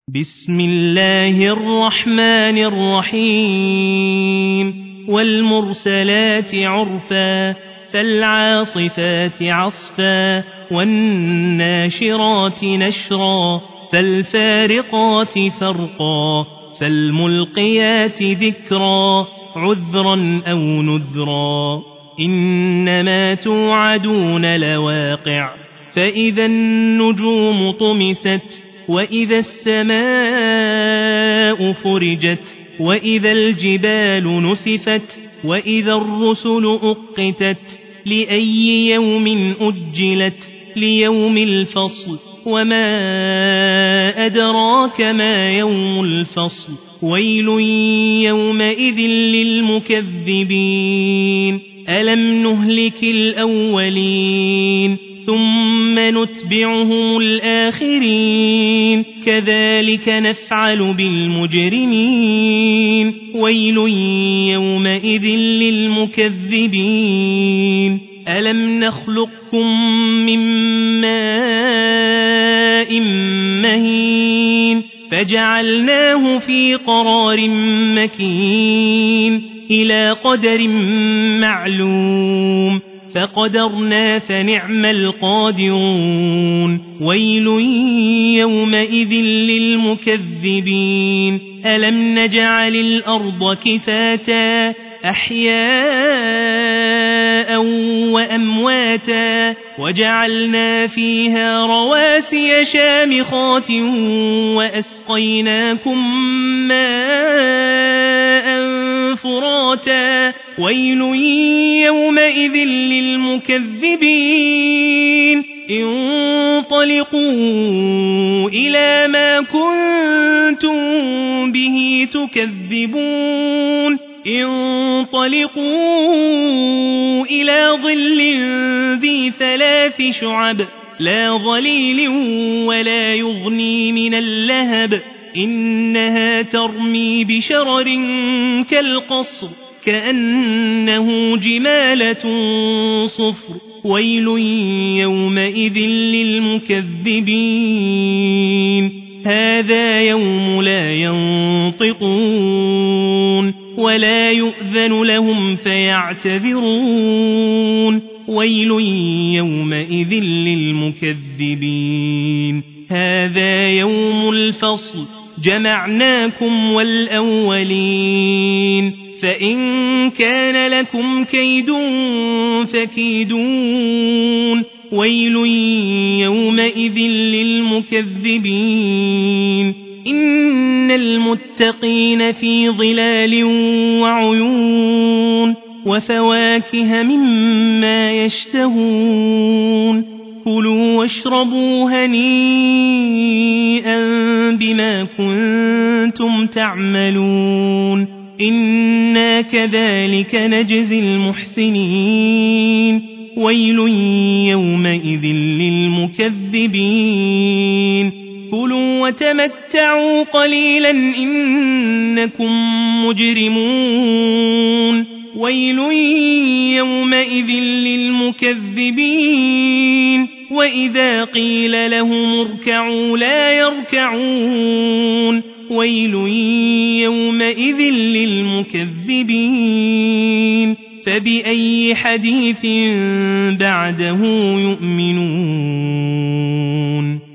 بسم الله الرحمن الرحيم والمرسلات عرفا فالعاصفات عصفا والناشرات نشرا فالفارقات فرقا فالملقيات ذكرا عذرا أو نذرا إنما توعدون لواقع فإذا النجوم طمست وإذا السماء فرجت وإذا الجبال نسفت وإذا الرسل أقتت لأي يوم أجلت ليوم الفصل وما أدراك ما يوم الفصل ويل يومئذ للمكذبين ألم نهلك الأولين ثم نتبعهم الآخرين كذلك نفعل بالمجرمين ويل يومئذ للمكذبين ألم نخلقكم من ماء مهين فجعلناه في قرار مكين إلى قدر معلوم فقدرنا فنعم القادرون ويل يومئذ للمكذبين ألم نجعل الأرض كفاتا أحياء وأمواتا وجعلنا فيها رواسي شامخات وأسقيناكم ماء فراتا ويل يومئذ للمكذبين انطلقوا إلى ما كنتم به تكذبون انطلقوا إلى ظل ذي 3 شعب لا ظليل ولا يغني من اللهب إنها ترمي بشرر كالقصر كأنه جمالة صفر ويل يومئذ للمكذبين هذا يوم لا ينطقون ولا يؤذن لهم فيعتذرون ويل يومئذ للمكذبين هذا يوم الفصل جمعناكم والأولين فإن كان لكم كيد فكيدون ويل يومئذ للمكذبين إن المتقين في ظلال وعيون وفواكه مما يشتهون كلوا واشربوا هنيئا بما كنتم تعملون إنا كذلك نجزي المحسنين ويل يومئذ للمكذبين كلوا وتمتعوا قليلا إنكم مجرمون ويل يومئذ للمكذبين وإذا قيل لهم اركعوا لا يركعون ويل يومئذ للمكذبين فبأي حديث بعده يؤمنون